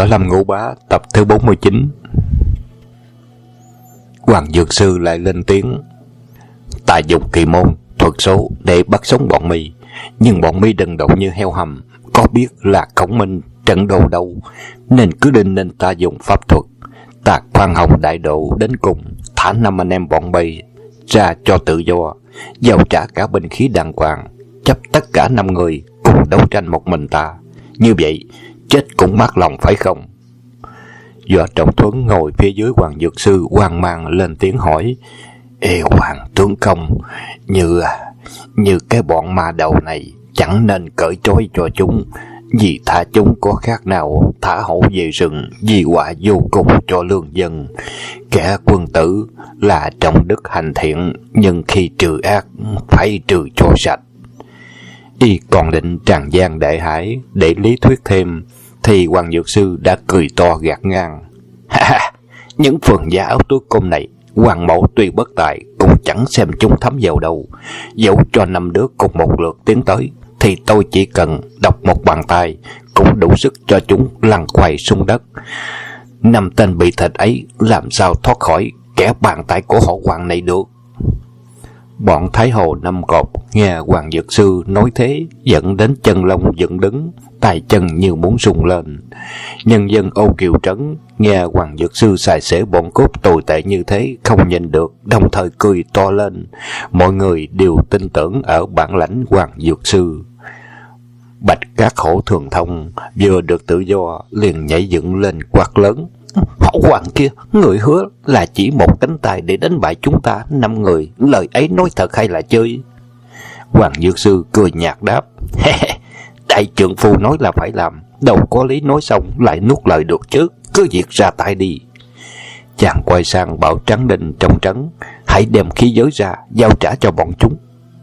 Võ Lâm Ngũ Bá tập thứ 49. Hoàng Dược Sư lại lên tiếng: "Ta dùng kỳ môn thuật số để bắt sống bọn mi, nhưng bọn mi đần độn như heo hầm, có biết là Khổng Minh trận đồ đâu, nên cứ đinh nên ta dùng pháp thuật. Ta khoan hồng đại độ đến cùng, thả 5 anh em bọn mi ra cho tự do, giao trả cả binh khí đàng hoàng, chấp tất cả 5 người cùng đấu tranh một mình ta. Như vậy chết cũng mát lòng phải không?" Võ Trọng Thuấn ngồi phía dưới Hoàng Dược Sư hoang mang lên tiếng hỏi: "Ê Hoàng tướng công, như cái bọn ma đầu này chẳng nên cởi trói cho chúng, vì thả chúng có khác nào thả hổ về rừng, vì họa vô cùng cho lương dân. Kẻ quân tử là trọng đức hành thiện, nhưng khi trừ ác phải trừ cho sạch." Y còn định tràn gian đại hải để lý thuyết thêm, thì Hoàng Dược Sư đã cười to gạt ngang: "Những phường gia áo túi côn này, Hoàng mẫu tuy bất tài cũng chẳng xem chúng thấm vào đâu. Dẫu cho 5 đứa cùng một lượt tiến tới, thì tôi chỉ cần đọc một bàn tay cũng đủ sức cho chúng lăn quay xuống đất. 5 tên bị thịt ấy làm sao thoát khỏi kẻ bàn tay của họ Hoàng này được?" Bọn Thái Hồ Năm Cột nghe Hoàng Dược Sư nói thế, dẫn đến chân lông dựng đứng, tay chân như muốn rung lên. Nhân dân Ô Kiều Trấn nghe Hoàng Dược Sư xài xể bọn cốt tồi tệ như thế không nhìn được, đồng thời cười to lên. Mọi người đều tin tưởng ở bản lãnh Hoàng Dược Sư. Bạch Cát Hổ Thường Thông vừa được tự do liền nhảy dựng lên quát lớn: "Hổ Hoàng kia, người hứa là chỉ một cánh tay để đánh bại chúng ta 5 người, lời ấy nói thật hay là chơi?" Hoàng Dược Sư cười nhạt đáp: "Đại trượng phu nói là phải làm, đâu có lý nói xong lại nuốt lời được chứ, cứ việc ra tay đi." Chàng quay sang bảo Tráng Đinh trong trấn: "Hãy đem khí giới ra, giao trả cho bọn chúng."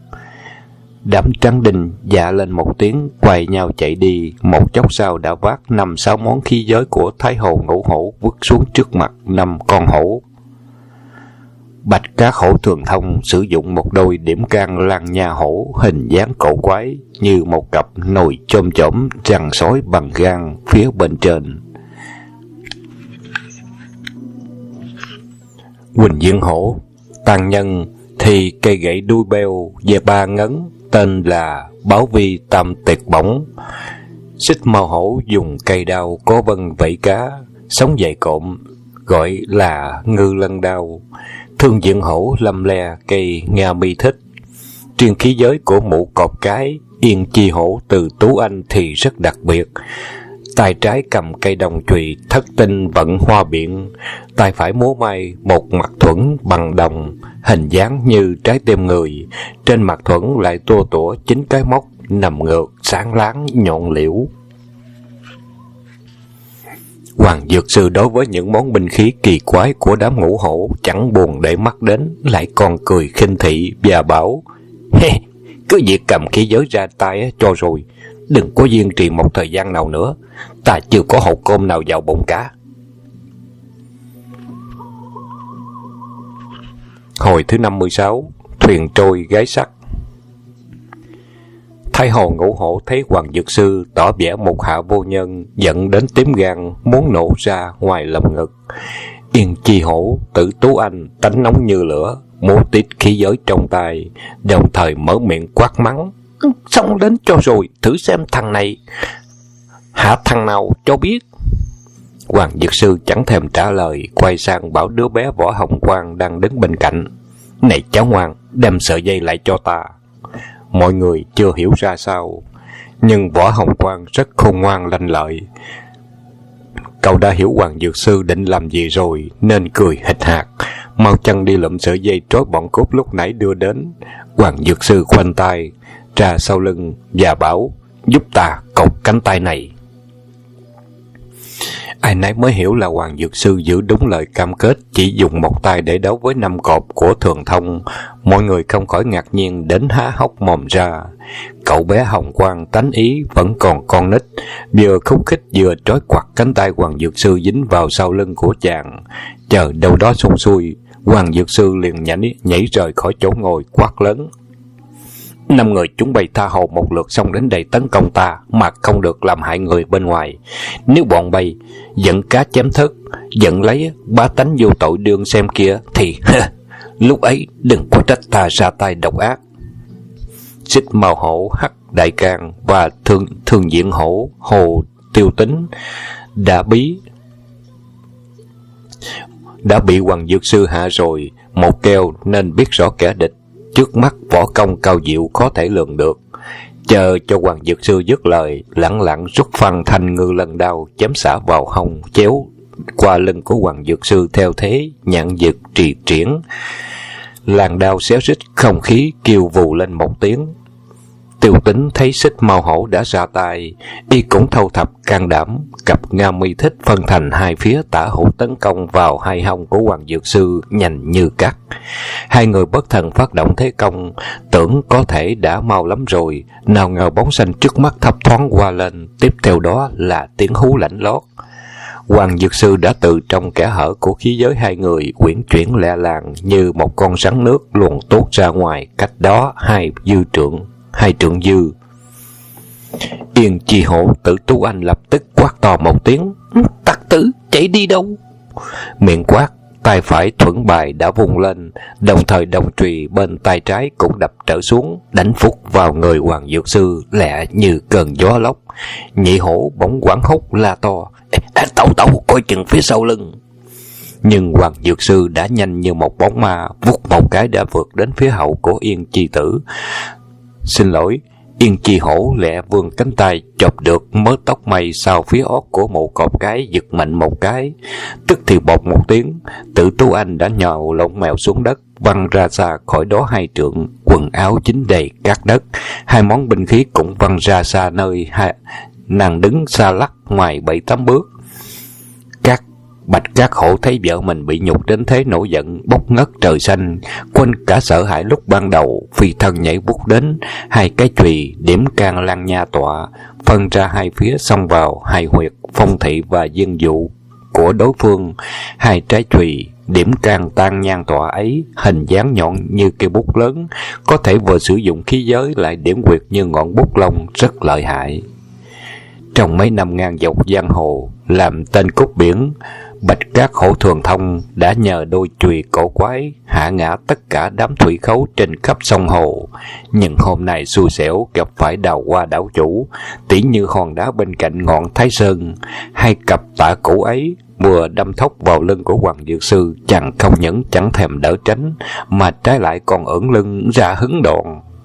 Đám Tráng Đinh dạ lên một tiếng, quay nhau chạy đi. Một chốc sau đã vác 5-6 món khí giới của Thái Hồ Ngũ Hổ vứt xuống trước mặt 5 con hổ. Bạch Cát Hổ Thường Thông sử dụng một đôi điểm can lan nha hổ hình dáng cổ quái, như một cặp nồi chôm chổm răng sói bằng gan phía bên trên. Quỳnh Dương Hổ tàn nhân thì cây gậy đuôi beo về 3 ngấn, tên là Báo Vi Tam Tuyệt Bổng. Xích Mao Hổ dùng cây đao có vân vẫy cá, sống dày cộm, gọi là Ngư Lân Đao. Thương Diện Hổ lâm le cây Nga Mi Thích. Riêng khí giới của Mụ Cọp Cái, Yên Chi Hổ từ Tú Anh thì rất đặc biệt. Tay trái cầm cây đồng chùy thất tinh vận hoa biện, tay phải múa may một mặt thuẫn bằng đồng, hình dáng như trái tim người. Trên mặt thuẫn lại tua tủa 9 cái móc nằm ngược, sáng láng, nhọn liễu. Hoàng Dược Sư đối với những món binh khí kỳ quái của đám ngũ hổ chẳng buồn để mắt đến, lại còn cười khinh thị và bảo: "Cứ việc cầm khí giới ra tay cho rồi, đừng có kiên trì một thời gian nào nữa, ta chưa có hột cơm nào vào bụng cả." Hồi thứ 56, thuyền trôi gái sắt. Thái Hồ Ngũ Hổ thấy Hoàng Dược Sư tỏ vẻ một hạ vô nhân, giận đến tím gan, muốn nổ ra ngoài lồng ngực. Yên Chi Hổ, Tử Tú Anh tánh nóng như lửa, múa tít khí giới trong tay, đồng thời mở miệng quát mắng: "Xông đến cho rồi, thử xem thằng này hạ thằng nào cho biết." Hoàng Dược Sư chẳng thèm trả lời, quay sang bảo đứa bé Võ Hồng Quang đang đứng bên cạnh: "Này cháu ngoan, đem sợi dây lại cho ta." Mọi người chưa hiểu ra sao, nhưng Võ Hồng Quang rất khôn ngoan lanh lợi. Cậu đã hiểu Hoàng Dược Sư định làm gì rồi, nên cười hịch hạc, mau chân đi lụm sợi dây trói bọn cướp lúc nãy đưa đến. Hoàng Dược Sư khoanh tay ra sau lưng và bảo: "Giúp ta cột cánh tay này." Ai nấy mới hiểu là Hoàng Dược Sư giữ đúng lời cam kết, chỉ dùng một tay để đấu với 5 cọp của Thường Thông. Mọi người không khỏi ngạc nhiên đến há hốc mồm ra. Cậu bé Hồng Quang tánh ý vẫn còn con nít, vừa khúc khích vừa trói quặt cánh tay Hoàng Dược Sư dính vào sau lưng của chàng. Chờ đâu đó xong xuôi, Hoàng Dược Sư liền nhảy rời khỏi chỗ ngồi quát lớn: 5 người chúng bay tha hồ một lượt xông đến đây tấn công ta, mà không được làm hại người bên ngoài. Nếu bọn bay giận cá chém thớt, giận lấy bá tánh vô tội đương xem kia, thì lúc ấy đừng có trách ta ra tay độc ác. Xích Mao Hổ, Hắc Đại Cang và Thường Diện Hổ Hồ Tiêu Tính đã bị Hoàng Dược Sư hạ rồi một keo, nên biết rõ kẻ địch trước mắt võ công cao diệu khó thể lường được. Chờ cho Hoàng Dược Sư dứt lời, lẳng lặng rút phăng thanh ngư lần đao chém xả vào hông, chéo qua lưng của Hoàng Dược Sư theo thế nhạn dực trì triển. Làn đao xéo rít không khí, kêu vù lên một tiếng. Tiêu Tính thấy Xích Mao Hổ đã ra tay, y cũng thâu thập can đảm, cặp Nga Mi Thích phân thành hai phía tả hữu tấn công vào hai hông của Hoàng Dược Sư nhanh như cắt. Hai người bất thần phát động thế công, tưởng có thể đã mau lắm rồi, nào ngờ bóng xanh trước mắt thấp thoáng qua lên, tiếp theo đó là tiếng hú lạnh lót. Hoàng Dược Sư đã từ trong kẽ hở của khí giới hai người uyển chuyển lẹ làng như một con rắn nước luồn tuốt ra ngoài, cách đó hai trượng dư. Yên Chi Hổ, Tử Tú Anh lập tức quát to một tiếng: "Tặc tử, chạy đi đâu?" Miệng quát, tay phải thuẫn bài đã vung lên, đồng thời đồng chùy bên tay trái cũng đập trở xuống, đánh phúc vào người Hoàng Dược Sư lẹ như cơn gió lốc. Nhị Hổ bỗng hoảng hốt la to: Tẩu, coi chừng phía sau lưng." Nhưng Hoàng Dược Sư đã nhanh như một bóng ma, vút một cái đã vượt đến phía hậu của Yên Chi Tử. Yên Chi Hổ lẹ vươn cánh tay chộp được mớ tóc mây sau phía ót của mụ cọp cái, giật mạnh một cái, tức thì bột một tiếng, Tử Tú Anh đã nhào lộn mèo xuống đất, văng ra xa khỏi đó hai trượng, quần áo dính đầy cát đất, hai món binh khí cũng văng ra xa nơi nàng đứng xa lắc ngoài 7-8 bước. Bạch Cát Hổ thấy vợ mình bị nhục đến thế nổi giận, bốc ngất trời xanh, quên cả sợ hãi lúc ban đầu, phi thân nhảy vút đến, hai cái chùy điểm can lan nha tọa, phân ra hai phía xông vào hai huyệt phong thị và dương dụ của đối phương. Hai trái chùy điểm can tan nhan tọa ấy hình dáng nhọn như cây bút lớn, có thể vừa sử dụng khí giới lại điểm quyệt như ngọn bút lông, rất lợi hại. Trong mấy năm ngang dọc giang hồ làm tên cốt biển, Bạch Cát Hổ Thường Thông đã nhờ đôi chùy cổ quái hạ ngã tất cả đám thủy khấu trên khắp sông hồ. Nhưng hôm nay xui xẻo gặp phải đào hoa đảo chủ, tỉ như hòn đá bên cạnh ngọn Thái Sơn. Hai cặp tạ cũ ấy vừa đâm thốc vào lưng của Hoàng Dược Sư, chàng không những chẳng thèm đỡ tránh, mà trái lại còn ưỡn lưng ra hứng đòn.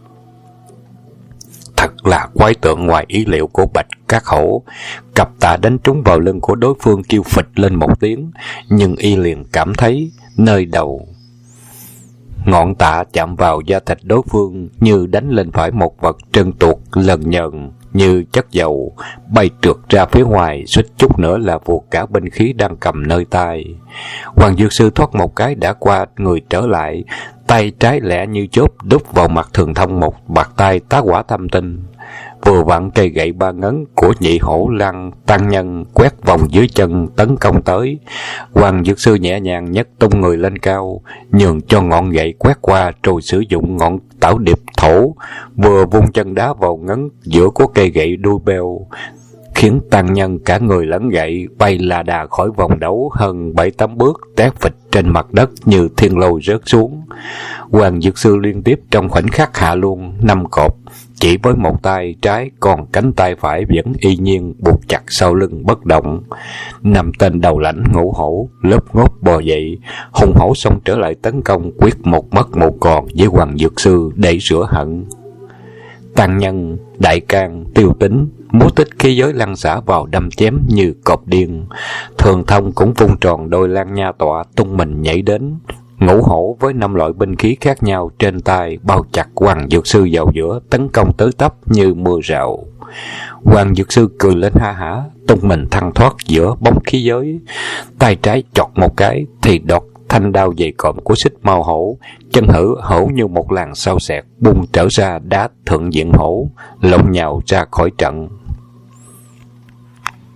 Thật là quái tượng ngoài ý liệu của Bạch Cát Hổ. Cặp tạ đánh trúng vào lưng của đối phương kêu phịch lên một tiếng, nhưng y liền cảm thấy nơi đầu ngọn tạ chạm vào da thịt đối phương như đánh lên phải một vật trơn tuột lần nhờn như chất dầu, bay trượt ra phía ngoài, suýt chút nữa là vụt cả binh khí đang cầm nơi tay. Hoàng Dược Sư thoát một cái đã qua người trở lại, tay trái lẹ như chớp đút vào mặt Thường Thông một bạt tay tá quả thâm tinh. Vừa vặn cây gậy ba ngấn của Nhị Hổ Lăng tăng nhân quét vòng dưới chân tấn công tới. Hoàng Dược Sư nhẹ nhàng nhấc tung người lên cao, nhường cho ngọn gậy quét qua, rồi sử dụng ngọn tảo điệp thổ vừa vung chân đá vào ngấn giữa của cây gậy đuôi beo, khiến tăng nhân cả người lẫn gậy bay là đà khỏi vòng đấu hơn 7-8 bước, té phịch trên mặt đất như thiên lôi rớt xuống. Hoàng Dược Sư liên tiếp trong khoảnh khắc hạ luôn 5 cọp, chỉ với một tay trái, còn cánh tay phải vẫn y nhiên buộc chặt sau lưng bất động. 5 tên đầu lãnh Ngũ Hổ lớp ngốt bò dậy, hùng hổ xông trở lại tấn công, quyết một mất một còn với Hoàng Dược Sư để rửa hận. Tăng nhân, Đại Cang, Tiêu Tính múa tích khí giới lăn xả vào đâm chém như cọp điên. Thường Thông cũng vung tròn đôi lan nha tọa tung mình nhảy đến. Ngũ Hổ với 5 loại binh khí khác nhau trên tay bao chặt Hoàng Dược Sư vào giữa, tấn công tới tấp như mưa rào. Hoàng Dược Sư cười lên ha hả, tung mình thăng thoát giữa bóng khí giới, tay trái chọt một cái thì đọt thanh đao dày cộm của Xích Mao Hổ, chân hổ như một làn sao xẹt bung trở ra đá Thượng Diện Hổ, lộn nhào ra khỏi trận.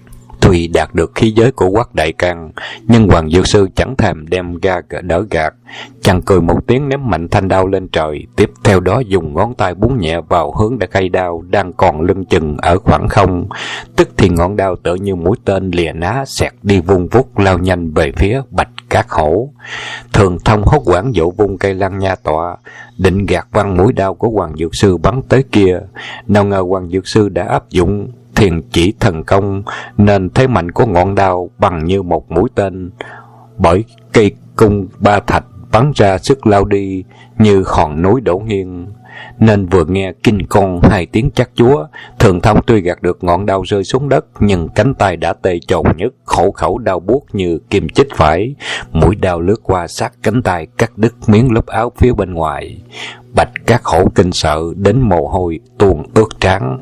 Tuy đạt được khí giới của Quách Đại Can, nhưng Hoàng Dược Sư chẳng thèm đem ra đỡ gạt, chàng cười một tiếng ném mạnh thanh đao lên trời, tiếp theo đó dùng ngón tay búng nhẹ vào hướng đã cây đao đang còn lưng chừng ở khoảng không. Tức thì ngọn đao tựa như mũi tên lìa ná xẹt đi vung vút lao nhanh về phía Bạch Cát Hổ. Thường Thông hốt hoảng vỗ vung cây lăng nha tọa, định gạt văng mũi đao của Hoàng Dược Sư bắn tới kia. Nào ngờ Hoàng Dược Sư đã áp dụng thiền chỉ thần công, nên thế mạnh của ngọn đao bằng như một mũi tên bởi cây cung ba thạch bắn ra sức lao đi như hòn núi đổ nghiêng. Nên vừa nghe kinh con hai tiếng chát chúa, Thường Thông tuy gạt được ngọn đao rơi xuống đất, nhưng cánh tay đã tê chồn nhức, khổ khẩu đau buốt như kim chích phải. Mũi đao lướt qua sát cánh tay, cắt đứt miếng lớp áo phía bên ngoài. Bạch Cát Hổ kinh sợ đến mồ hôi tuôn ướt trán.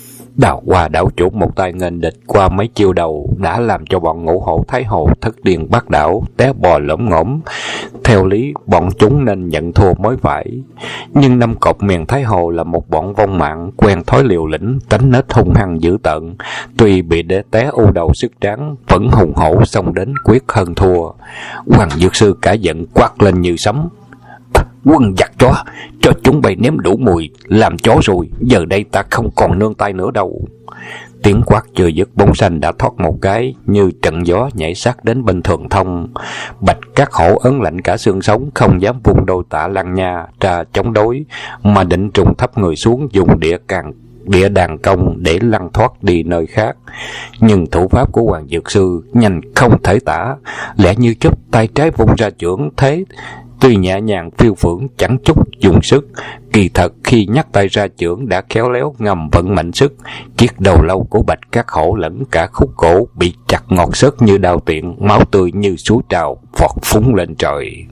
Đảo qua đảo chuột một tay nghênh địch qua mấy chiêu đầu đã làm cho bọn Ngũ Hổ Thái Hồ thất điên bát đảo, té bò lổm ngổm. Theo lý bọn chúng nên nhận thua mới phải, nhưng Năm Cọp miền Thái Hồ là một bọn vong mạng quen thói liều lĩnh, tánh nết hung hăng dữ tợn. Tuy bị để té u đầu sức trắng, vẫn hùng hổ xông đến quyết hơn thua. Hoàng Dược Sư cả giận quát lên như sấm: Quân giặc chó, cho chúng bay ném đủ mùi, làm chó rồi, giờ đây ta không còn nương tay nữa đâu. Tiếng quát chưa dứt, bóng xanh đã thoát một cái như trận gió nhảy sát đến bên Thường Thông. Bạch Cát Hổ ớn lạnh cả xương sống, không dám vung đôi tạ lăng nha ra chống đối, mà định trùng thấp người xuống dùng địa đàn công để lăn thoát đi nơi khác. Nhưng thủ pháp của Hoàng Dược Sư nhanh không thể tả, lẽ như chớp tay trái vung ra chưởng thế tuy nhẹ nhàng phiêu phưởng, chẳng chút dùng sức, kỳ thật khi nhắc tay ra chưởng đã khéo léo ngầm vận mạnh sức. Chiếc đầu lâu của Bạch Cát Hổ lẫn cả khúc cổ bị chặt ngọt xớt như đao tiện, máu tươi như suối trào vọt phúng lên trời.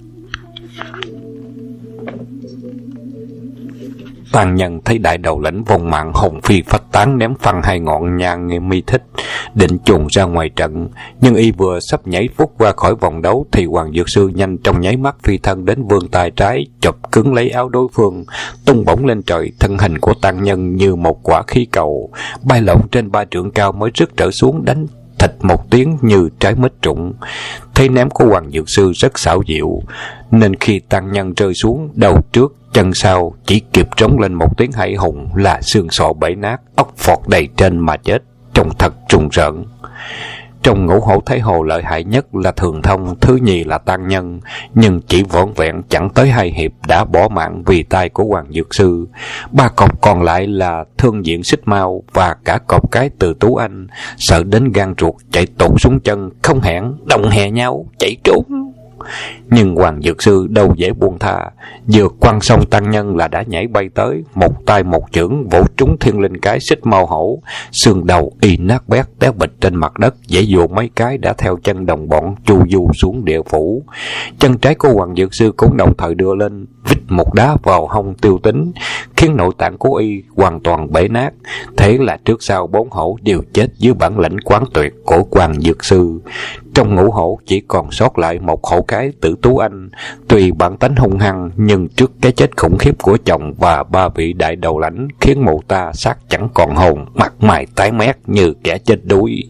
Tàn Nhân thấy đại đầu lãnh vong mạng hồn phi phách tán, ném phăng hai ngọn nhang nghe mi thích, định chuồn ra ngoài trận. Nhưng y vừa sắp nhảy phút qua khỏi vòng đấu thì Hoàng Dược Sư nhanh trong nháy mắt phi thân đến vươn tay trái chộp cứng lấy áo đối phương, tung bổng lên trời. Thân hình của Tàn Nhân như một quả khí cầu bay lộn trên 3 trượng cao mới rớt trở xuống, đánh thịch một tiếng như trái mít rụng. Thế ném của Hoàng Dược Sư rất xảo diệu, nên khi Tàn Nhân rơi xuống, đầu trước chân sau chỉ kịp trống lên một tiếng hãi hùng là xương sọ bể nát, ốc phọt đầy trên mà chết, trông thật trùng rợn. Trong Ngũ Hổ Thái Hồ lợi hại nhất là Thường Thông, thứ nhì là Tàn Nhân, nhưng chỉ vỏn vẹn chẳng tới 2 hiệp đã bỏ mạng vì tay của Hoàng Dược Sư. 3 cọp còn lại là Thương Diện Xích Mao và cả cọp cái Từ Tú Anh, sợ đến gan ruột chạy tụt xuống chân, không hẹn đồng hè nhau chạy trốn. Nhưng Hoàng Dược Sư đâu dễ buông tha, vừa quăng xong Tàn Nhân là đã nhảy bay tới, một tay một chưởng vỗ trúng Thiên Linh Cái Xích Mao Hổ, xương đầu y nát bét té bịch trên mặt đất, dễ dụ mấy cái đã theo chân đồng bọn chu du xuống địa phủ. Chân trái của Hoàng Dược Sư cũng đồng thời đưa lên, vít một đá vào hông Tiêu Tính, khiến nội tạng của y hoàn toàn bể nát. Thế là trước sau 4 hổ đều chết dưới bản lĩnh quán tuyệt của Hoàng Dược Sư. Trong Ngũ Hổ chỉ còn sót lại một hổ cái Tử Tú Anh, tuy bản tánh hung hăng nhưng trước cái chết khủng khiếp của chồng và 3 vị đại đầu lãnh khiến mụ ta xác chẳng còn hồn, mặt mày tái mét như kẻ chết đuối.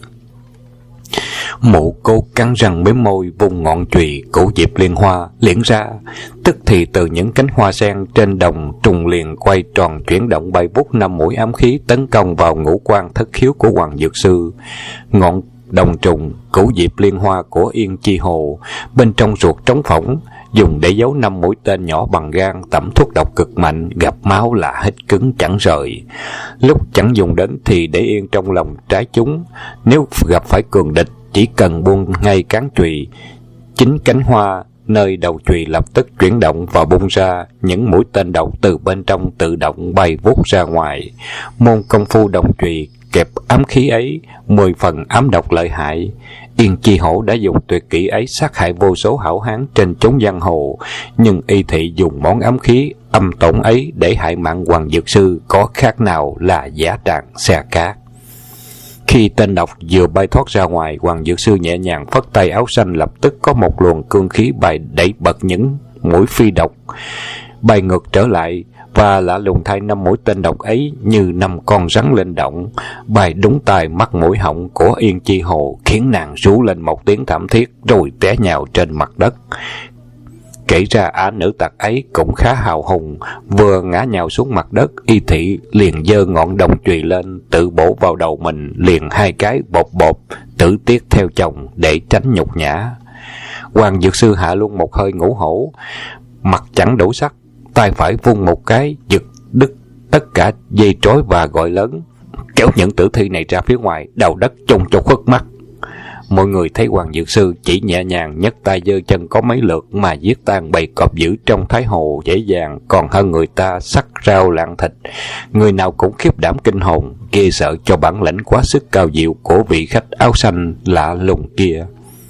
Mụ cố cắn răng mếm môi, vùng ngọn chùy cổ diệp liên hoa liễn ra, tức thì từ những cánh hoa sen trên đồng trùng liền quay tròn chuyển động bay vút 5 mũi ám khí tấn công vào ngũ quan thất khiếu của Hoàng Dược Sư. Ngọn đồng trùng cổ diệp liên hoa của Yên Chi Hồ bên trong ruột trống phỏng, dùng để giấu 5 mũi tên nhỏ bằng gan, tẩm thuốc độc cực mạnh, gặp máu là hít cứng chẳng rời. Lúc chẳng dùng đến thì để yên trong lòng trái chúng, nếu gặp phải cường địch chỉ cần buông ngay cán chùy, chính cánh hoa nơi đầu chùy lập tức chuyển động và bung ra, những mũi tên độc từ bên trong tự động bay vút ra ngoài. Môn công phu đồng chùy kẹp ám khí ấy 10 phần ám độc lợi hại. Yên Chi Hổ đã dùng tuyệt kỹ ấy sát hại vô số hảo hán trên chốn giang hồ, nhưng y thị dùng món ám khí âm tổn ấy để hại mạng Hoàng Dược Sư có khác nào là giả tràng xe cát. Khi tên độc vừa bay thoát ra ngoài, Hoàng Dược Sư nhẹ nhàng phất tay áo xanh, lập tức có một luồng cương khí bay đẩy bật những mũi phi độc bay ngược trở lại và lạ lùng thay, 5 mũi tên độc ấy như 5 con rắn linh động, bay đúng tai mắt mũi họng của Yên Chi Hồ, khiến nàng rú lên một tiếng thảm thiết rồi té nhào trên mặt đất. Kể ra ả nữ tặc ấy cũng khá hào hùng, vừa ngã nhào xuống mặt đất, Y Thị liền giơ ngọn đồng chùy lên, tự bổ vào đầu mình liền 2 cái bột bột, tử tiết theo chồng để tránh nhục nhã. Hoàng Dược Sư hạ luôn một hơi ngũ hổ, mặt chẳng đủ sắc, tay phải vung một cái giật đứt tất cả dây trói và gọi lớn: kéo những tử thi này ra phía ngoài, đào đất chôn cho khuất mắt. Mọi người thấy Hoàng Dược Sư chỉ nhẹ nhàng nhấc tay giơ chân có mấy lượt mà giết tan bầy cọp dữ trong Thái Hồ dễ dàng, còn hơn người ta sắc rau lạng thịt. Người nào cũng khiếp đảm kinh hồn, ghê sợ cho bản lĩnh quá sức cao diệu của vị khách áo xanh lạ lùng kia.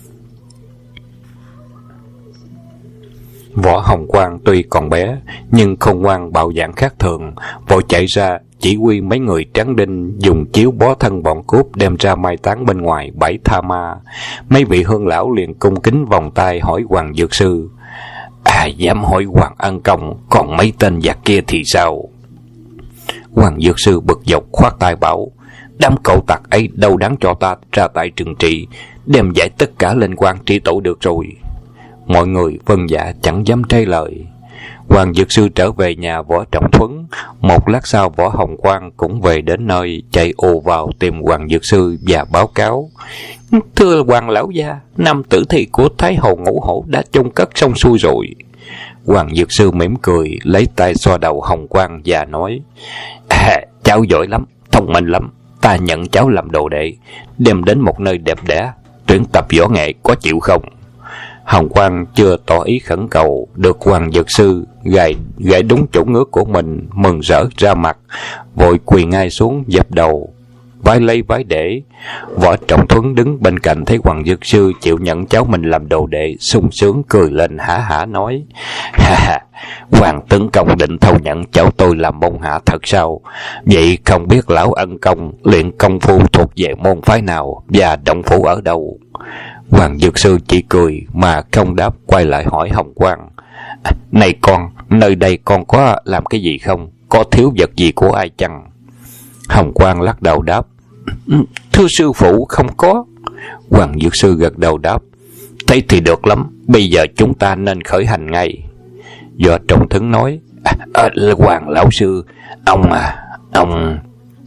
Võ Hồng Quang tuy còn bé, nhưng không ngoan bạo dạn khác thường, vội chạy ra chỉ huy mấy người tráng đinh dùng chiếu bó thân bọn cướp đem ra mai táng bên ngoài bãi Tha Ma. Mấy vị hương lão liền cung kính vòng tay hỏi Hoàng Dược Sư: dám hỏi Hoàng ân công, còn mấy tên giặc kia thì sao? Hoàng Dược Sư bực dọc khoát tay bảo: đám cậu tặc ấy đâu đáng cho ta ra tay trừng trị, đem giải tất cả lên quan tri tụ được rồi. Mọi người vâng dạ chẳng dám trái lời. Hoàng Dược Sư trở về nhà Võ Trọng Thuấn. Một lát sau Võ Hồng Quang cũng về đến nơi, chạy ồ vào tìm Hoàng Dược Sư và báo cáo: thưa Hoàng lão gia, 5 tử thi của Thái Hồ Ngũ Hổ đã chôn cất xong xuôi rồi. Hoàng Dược Sư mỉm cười, lấy tay xoa đầu Hồng Quang và nói: cháu giỏi lắm, thông minh lắm, ta nhận cháu làm đồ đệ, đem đến một nơi đẹp đẽ tuyển tập võ nghệ, có chịu không? Hồng Quang chưa tỏ ý khẩn cầu, được Hoàng Dược Sư gãy đúng chỗ ngứa của mình, mừng rỡ ra mặt, vội quỳ ngay xuống dập đầu vái lấy vái để. Võ Trọng Thuấn đứng bên cạnh thấy Hoàng Dược Sư chịu nhận cháu mình làm đồ đệ, sung sướng cười lên hả hả nói: Hoàng tướng công định thâu nhận cháu tôi làm môn hạ thật sao? Vậy không biết lão ân công luyện công phu thuộc về môn phái nào và động phủ ở đâu? Hoàng Dược Sư chỉ cười mà không đáp, quay lại hỏi Hồng Quang: này con, nơi đây con có làm cái gì không? Có thiếu vật gì của ai chăng? Hồng Quang lắc đầu đáp: thưa sư phụ, không có. Hoàng Dược Sư gật đầu đáp: thế thì được lắm, bây giờ chúng ta nên khởi hành ngay. Võ Trọng Thuấn nói: Hoàng lão sư, ông...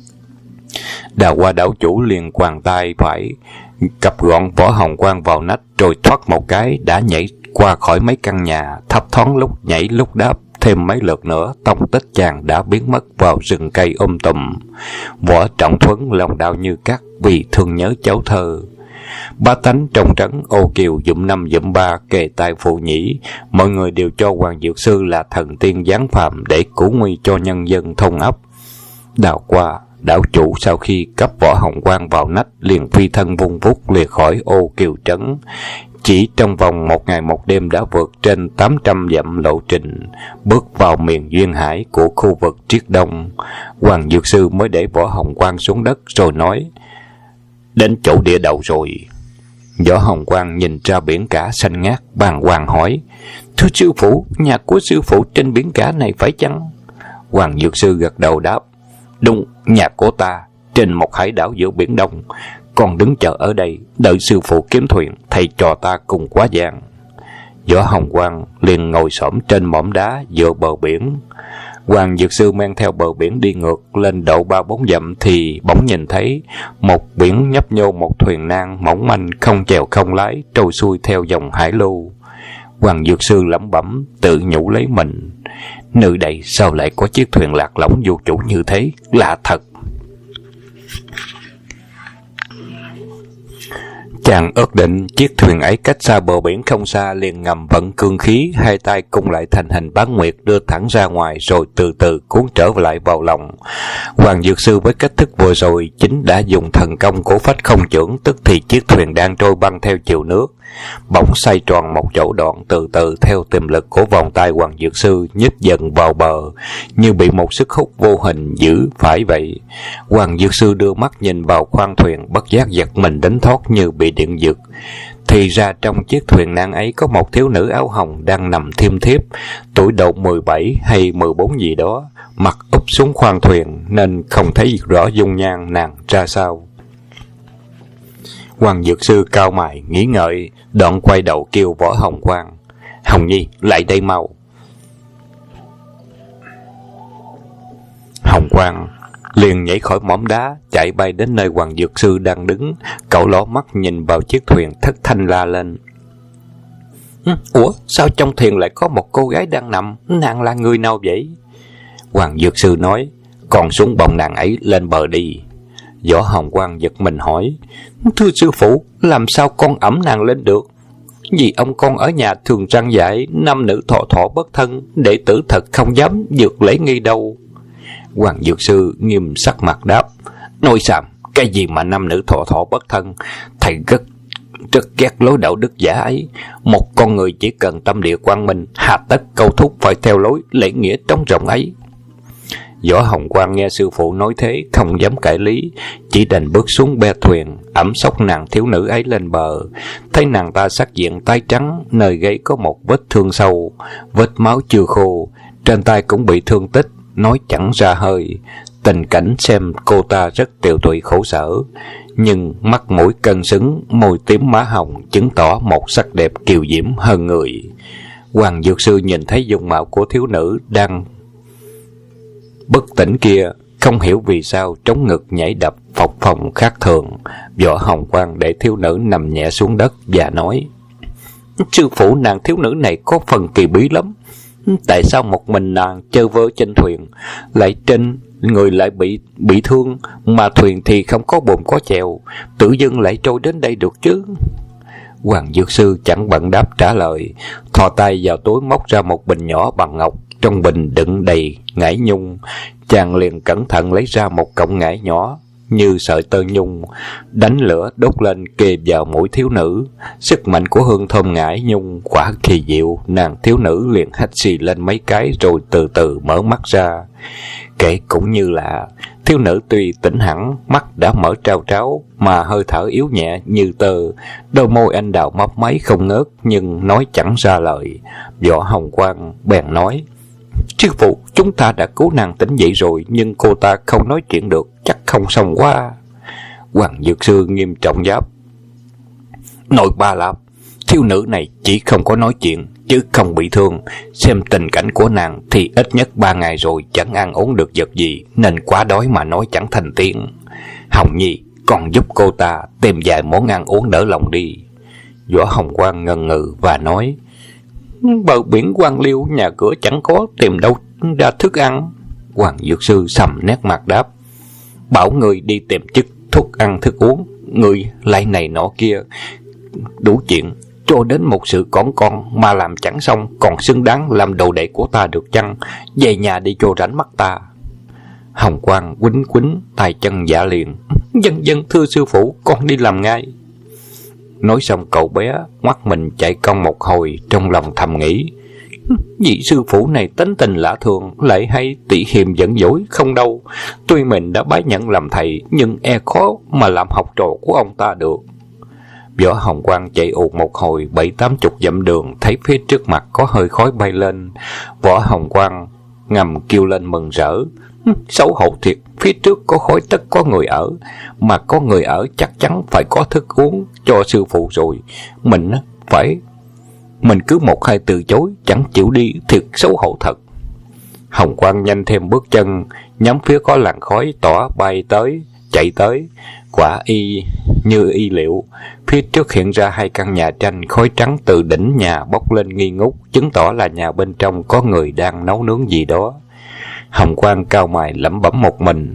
Đào Hoa đảo chủ liền quàng tay phải cặp gọn Võ Hồng Quang vào nách, rồi thoát một cái đã nhảy qua khỏi mấy căn nhà, thấp thoáng lúc nhảy lúc đáp, thêm mấy lượt nữa tông tích chàng đã biến mất vào rừng cây tùm. Võ Trọng Thuấn lòng đau như cắt vì thương nhớ cháu thơ. Bá tánh trong trấn Ô Kiều dụm 5 dụm 3 kề tai phụ nhĩ, mọi người đều cho Hoàng Dược Sư là thần tiên giáng phàm để cứu nguy cho nhân dân thôn ấp. Đào Hoa đảo chủ sau khi cấp Võ Hồng Quang vào nách liền phi thân vung vút lìa khỏi Ô Kiều trấn. Chỉ trong vòng 1 ngày 1 đêm đã vượt trên 800 dặm lộ trình, bước vào miền duyên hải của khu vực Triết Đông. Hoàng Dược Sư mới để Võ Hồng Quang xuống đất rồi nói: đến chỗ địa đầu rồi. Võ Hồng Quang nhìn ra biển cả xanh ngát, bàng hoàng hỏi: thưa sư phụ, nhà của sư phụ trên biển cả này phải chăng? Hoàng Dược Sư gật đầu đáp: đúng, nhà của ta trên một hải đảo giữa biển Đông. Con đứng chờ ở đây, đợi sư phụ kiếm thuyền, thầy trò ta cùng quá giang. Võ Hồng Quang liền ngồi xổm trên mỏm đá giữa bờ biển. Hoàng Dược Sư men theo bờ biển đi ngược lên độ 3-4 dặm thì bỗng nhìn thấy một biển nhấp nhô một thuyền nan mỏng manh không chèo không lái trôi xuôi theo dòng hải lưu. Hoàng Dược Sư lẩm bẩm tự nhủ lấy mình: nơi đây sao lại có chiếc thuyền lạc lõng vô chủ như thế, lạ thật. Chàng ước định chiếc thuyền ấy cách xa bờ biển không xa, liền ngầm vận cương khí, hai tay cung lại thành hình bán nguyệt đưa thẳng ra ngoài, rồi từ từ cuốn trở lại vào lòng. Hoàng Dược Sư với cách thức vừa rồi chính đã dùng thần công của Phách Không Chưởng, tức thì chiếc thuyền đang trôi băng theo chiều nước, bỗng xoay tròn một chỗ đoạn, từ từ theo tiềm lực của vòng tay Hoàng Dược Sư nhích dần vào bờ, như bị một sức hút vô hình giữ phải vậy. Hoàng Dược Sư đưa mắt nhìn vào khoang thuyền, bất giác giật mình đánh thót như bị điện giật. Thì ra trong chiếc thuyền nan ấy có một thiếu nữ áo hồng đang nằm thiêm thiếp, tuổi độ 17 hay 14 gì đó, mặt úp xuống khoang thuyền nên không thấy rõ dung nhan nàng ra sao. Hoàng dược sư cau mày nghĩ ngợi, đoạn quay đầu kêu Võ Hồng Quang: "Hồng Nhi, lại đây mau." Hồng Quang liền nhảy khỏi mỏm đá, chạy bay đến nơi Hoàng dược sư đang đứng. Cậu ló mắt nhìn vào chiếc thuyền, thất thanh la lên: "Ủa, sao trong thuyền lại có một cô gái đang nằm? Nàng là người nào vậy?" Hoàng dược sư nói: "Con xuống bồng nàng ấy lên bờ đi." Võ Hồng Quang giật mình hỏi: "Thưa sư phụ, làm sao con ẵm nàng lên được? Vì ông con ở nhà thường răn dạy nam nữ thọ thọ bất thân, đệ tử thật không dám vượt lễ nghi đâu." Hoàng dược sư nghiêm sắc mặt đáp: "Nói xàm, cái gì mà nam nữ thọ thọ bất thân? Thầy rất ghét lối đạo đức giả ấy. Một con người chỉ cần tâm địa quang minh, hà tất câu thúc phải theo lối lễ nghĩa trống rỗng ấy." Võ Hồng Quang nghe sư phụ nói thế, không dám cãi lý, chỉ đành bước xuống be thuyền, ẵm xốc nàng thiếu nữ ấy lên bờ. Thấy nàng ta sắc diện tái trắng, nơi gáy có một vết thương sâu, vết máu chưa khô, trên tay cũng bị thương tích, nói chẳng ra hơi. Tình cảnh xem cô ta rất tiều tụy khổ sở, nhưng mắt mũi cân xứng, môi tím má hồng, chứng tỏ một sắc đẹp kiều diễm hơn người. Hoàng dược sư nhìn thấy dung mạo của thiếu nữ đang bất tỉnh kia, không hiểu vì sao trống ngực nhảy đập phập phồng khác thường. Võ Hồng Quang để thiếu nữ nằm nhẹ xuống đất và nói: "Sư phụ, nàng thiếu nữ này có phần kỳ bí lắm. Tại sao một mình nàng chơi vơ trên thuyền, lại trên người lại bị thương, mà thuyền thì không có bồn có chèo, tự dưng lại trôi đến đây được chứ?" Hoàng dược sư chẳng bận đáp trả lời, thò tay vào túi móc ra một bình nhỏ bằng ngọc, trong bình đựng đầy ngải nhung. Chàng liền cẩn thận lấy ra một cọng ngải nhỏ như sợi tơ nhung, đánh lửa đốt lên kề vào mũi thiếu nữ. Sức mạnh của hương thơm ngải nhung quả kỳ diệu, nàng thiếu nữ liền hắt xì lên mấy cái rồi từ từ mở mắt ra. Kể cũng như là thiếu nữ tuy tỉnh hẳn, mắt đã mở trao tráo, mà hơi thở yếu nhẹ như tơ, đôi môi anh đào mấp máy không ngớt, nhưng nói chẳng ra lời. Võ Hồng Quang bèn nói: "Sư phụ, chúng ta đã cứu nàng tỉnh dậy rồi, nhưng cô ta không nói chuyện được, chắc không xong quá." Hoàng dược sư nghiêm trọng đáp: "Nội ba lạp, thiếu nữ này chỉ không có nói chuyện, chứ không bị thương. Xem tình cảnh của nàng thì ít nhất 3 ngày rồi chẳng ăn uống được vật gì, nên quá đói mà nói chẳng thành tiếng. Hồng Nhi, còn giúp cô ta tìm vài món ăn uống đỡ lòng đi." Võ Hồng Quang ngần ngừ và nói: "Bờ biển Quan Liêu, nhà cửa chẳng có, tìm đâu ra thức ăn." Hoàng dược sư sầm nét mặt đáp: "Bảo người đi tìm chức thuốc ăn thức uống, người lại này nọ kia, đủ chuyện, cho đến một sự cỏn con mà làm chẳng xong, còn xứng đáng làm đồ đệ của ta được chăng? Về nhà đi cho rảnh mắt ta." Hồng Quang quýnh quýnh tay chân dạ liền: Dân thưa sư phụ, con đi làm ngay." Nói xong cậu bé ngoắt mình chạy cong một hồi, trong lòng thầm nghĩ: "Vị sư phụ này tính tình lạ thường, lại hay tị hiềm giận dỗi không đâu. Tuy mình đã bái nhận làm thầy, nhưng e khó mà làm học trò của ông ta được." Võ Hồng Quang chạy ùn một hồi 70-80 dặm đường, thấy phía trước mặt có hơi khói bay lên. Võ Hồng Quang ngầm kêu lên mừng rỡ: "Xấu hổ thiệt, phía trước có khói tất có người ở, mà có người ở chắc chắn phải có thức uống cho sư phụ rồi. Mình cứ một hai từ chối, chẳng chịu đi, thiệt xấu hổ thật." Hồng Quang nhanh thêm bước chân, nhắm phía có làn khói tỏa bay tới, chạy tới. Quả như y liệu, phía trước hiện ra 2 căn nhà tranh, khói trắng từ đỉnh nhà bốc lên nghi ngút, chứng tỏ là nhà bên trong có người đang nấu nướng gì đó. Hồng Quang cau mày lẩm bẩm một mình: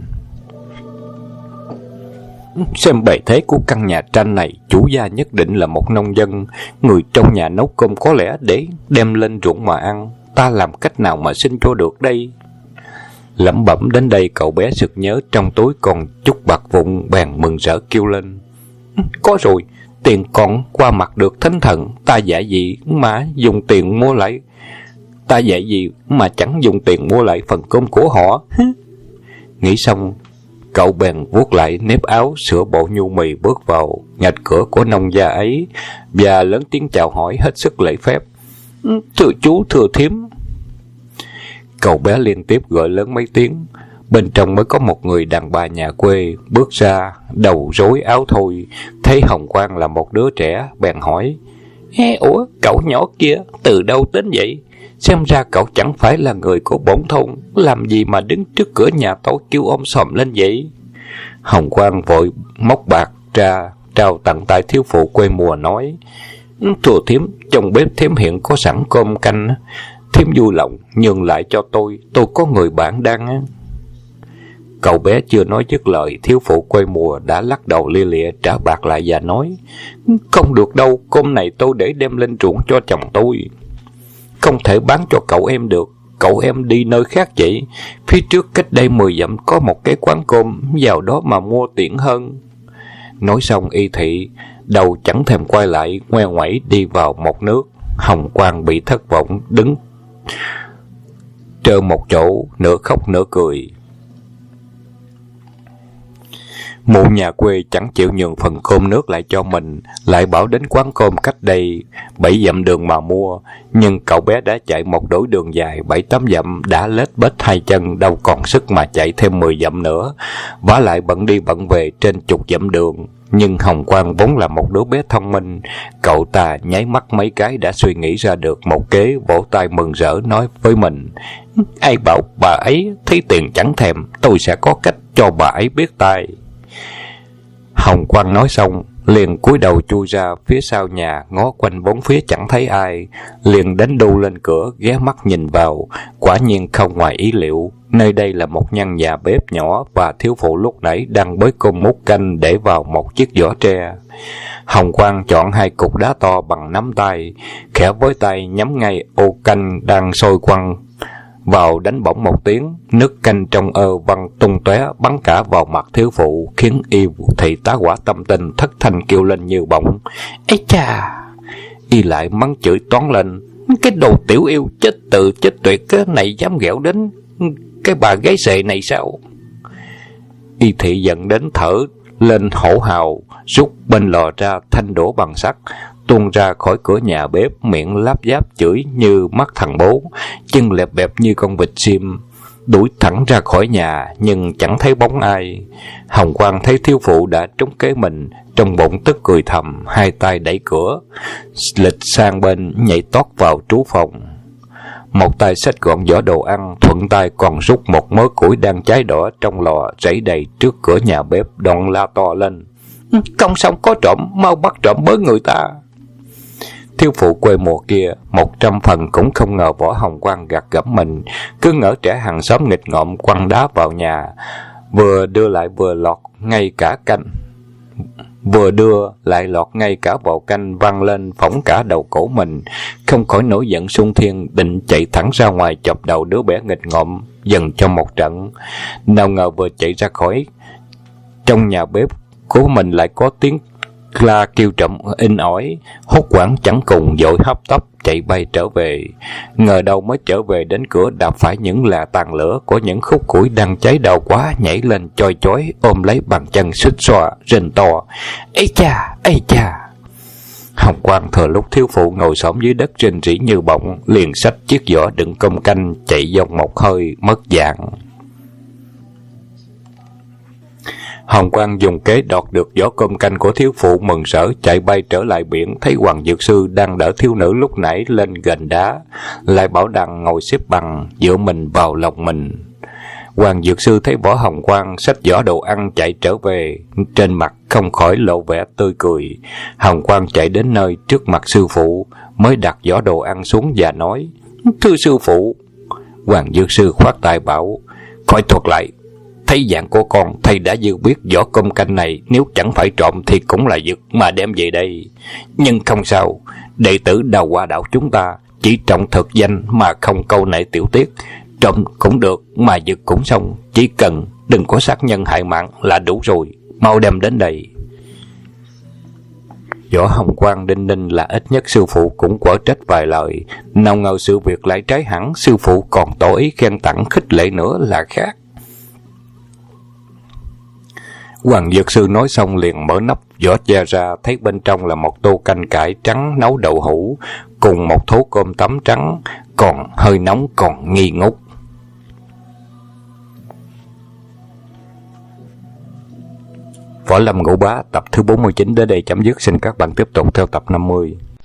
"Xem bề thế của căn nhà tranh này, chủ gia nhất định là một nông dân. Người trong nhà nấu cơm có lẽ để đem lên ruộng mà ăn. Ta làm cách nào mà xin cho được đây?" Lẩm bẩm đến đây, cậu bé sực nhớ trong túi còn chút bạc vụn, bèn mừng rỡ kêu lên: "Có rồi, tiền còn qua mặt được thánh thần. Ta dạy gì mà chẳng dùng tiền mua lại phần cơm của họ." Nghĩ xong, cậu bèn vuốt lại nếp áo, sửa bộ nhu mì bước vào ngạch cửa của nông gia ấy và lớn tiếng chào hỏi hết sức lễ phép. Thưa chú, thưa thím. Cậu bé liên tiếp gọi lớn mấy tiếng. Bên trong mới có một người đàn bà nhà quê bước ra, đầu rối áo thôi. Thấy Hồng Quang là một đứa trẻ, bèn hỏi: Ủa, cậu nhỏ kia từ đâu đến vậy? Xem ra cậu chẳng phải là người của bổn thôn, làm gì mà đứng trước cửa nhà tôi kêu ôm sòm lên vậy? Hồng Quang vội móc bạc ra trao tận tay thiếu phụ quê mùa, nói: Thưa thím, trong bếp thím hiện có sẵn cơm canh, thím vui lòng nhường lại cho tôi có người bạn đang... Cậu bé chưa nói dứt lời, thiếu phụ quê mùa đã lắc đầu lia lịa trả bạc lại và nói: Không được đâu, cơm này tôi để đem lên ruộng cho chồng tôi, không thể bán cho cậu em được. Cậu em đi nơi khác vậy? Phía trước cách đây 10 dặm có một cái quán cơm, vào đó mà mua tiện hơn. Nói xong y thị đầu chẳng thèm quay lại, ngoe ngoẩy đi vào một nước. Hồng Quang bị thất vọng, đứng trơ một chỗ, nửa khóc nửa cười. Mụ nhà quê chẳng chịu nhường phần cơm nước lại cho mình, lại bảo đến quán cơm cách đây 7 dặm đường mà mua. Nhưng cậu bé đã chạy một đổi đường dài 7-8 dặm, đã lết bết hai chân, đâu còn sức mà chạy thêm 10 dặm nữa. Vả lại bận đi bận về trên chục dặm đường. Nhưng Hồng Quang vốn là một đứa bé thông minh, cậu ta nháy mắt mấy cái đã suy nghĩ ra được một kế, vỗ tay mừng rỡ nói với mình: Ai bảo bà ấy thấy tiền chẳng thèm, tôi sẽ có cách cho bà ấy biết tay. Hồng Quang nói xong liền cúi đầu chui ra phía sau nhà, ngó quanh bốn phía chẳng thấy ai, liền đánh đu lên cửa, ghé mắt nhìn vào. Quả nhiên không ngoài ý liệu, nơi đây là một căn nhà bếp nhỏ, và thiếu phụ lúc nãy đang bới cơm múc canh để vào một chiếc giỏ tre. Hồng Quang chọn 2 cục đá to bằng nắm tay, khẽ với tay nhắm ngay ô canh đang sôi quăng vào, đánh bỗng một tiếng, nước canh trong văng tung tóe bắn cả vào mặt thiếu phụ, khiến y thị tá hỏa tâm tình thất thanh kêu lên như bỗng: Ây chà! Y lại mắng chửi toán lên: Cái đồ tiểu yêu chết tự chết tuyệt cái này dám ghẹo đến cái bà gái xệ này sao? Y thị giận đến thở lên hổ hào, rút bên lò ra thanh đũa bằng sắt, tuôn ra khỏi cửa nhà bếp, miệng láp giáp chửi như mắt thằng bố, chân lẹp bẹp như con vịt sim, đuổi thẳng ra khỏi nhà nhưng chẳng thấy bóng ai. Hồng Quang thấy thiếu phụ đã trúng kế mình, trong bụng tức cười thầm, hai tay đẩy cửa lịch sang bên, nhảy tót vào trú phòng. Một tay xách gọn giỏ đồ ăn, thuận tay còn rút một mớ củi đang cháy đỏ trong lò rẫy đầy trước cửa nhà bếp, đoạn la to lên: Không xong có trộm, mau bắt trộm bớ người ta. Thiếu phụ quê mùa kia 100 phần cũng không ngờ Võ Hồng Quang gạt gẫm mình, cứ ngỡ trẻ hàng xóm nghịch ngợm quăng đá vào nhà, vừa đưa lại lọt ngay cả vào canh, văng lên phỏng cả đầu cổ mình. Không khỏi nổi giận xung thiên, định chạy thẳng ra ngoài chọc đầu đứa bé nghịch ngợm dần cho một trận. Nào ngờ vừa chạy ra khỏi trong nhà bếp của mình lại có tiếng la kêu trộm in ỏi, hốt hoảng chẳng cùng, vội hấp tấp chạy bay trở về. Ngờ đâu mới trở về đến cửa, đạp phải những là tàn lửa của những khúc củi đang cháy đau quá, nhảy lên choi chói, ôm lấy bàn chân xích xoa rên to: Ây cha, ây cha! Hồng Quang thừa lúc thiếu phụ ngồi xổm dưới đất rên rỉ như bỗng, liền xách chiếc giỏ đựng cơm canh chạy dòng một hơi mất dạng. Hồng Quang dùng kế đọt được giỏ cơm canh của thiếu phụ, mừng rỡ chạy bay trở lại biển, thấy Hoàng Dược Sư đang đỡ thiếu nữ lúc nãy lên gành đá, lại bảo đằng ngồi xếp bằng dựa mình vào lòng mình. Hoàng Dược Sư thấy Võ Hồng Quang xách giỏ đồ ăn chạy trở về, trên mặt không khỏi lộ vẻ tươi cười. Hồng Quang chạy đến nơi trước mặt sư phụ, mới đặt giỏ đồ ăn xuống và nói: Thưa sư phụ. Hoàng Dược Sư khoát tay bảo: Khỏi thuật lại. Thấy dạng của con, thầy đã dự biết vỏ cơm canh này nếu chẳng phải trộm thì cũng là giật mà đem về đây. Nhưng không sao, đệ tử Đào Hoa Đạo chúng ta chỉ trọng thực danh mà không câu nệ tiểu tiết. Trộm cũng được mà giật cũng xong, chỉ cần đừng có sát nhân hại mạng là đủ rồi. Mau đem đến đây. Võ Hồng Quang đinh ninh là ít nhất sư phụ cũng quở trách vài lời, nào ngờ sự việc lại trái hẳn, sư phụ còn tỏ ý khen tặng khích lệ nữa là khác. Hoàng Dược Sư nói xong liền mở nắp vỏ da ra, thấy bên trong là một tô canh cải trắng nấu đậu hũ cùng một thố cơm tấm trắng, còn hơi nóng còn nghi ngút. Võ Lâm Ngũ Bá tập thứ 49 đến đây chấm dứt. Xin các bạn tiếp tục theo tập 50.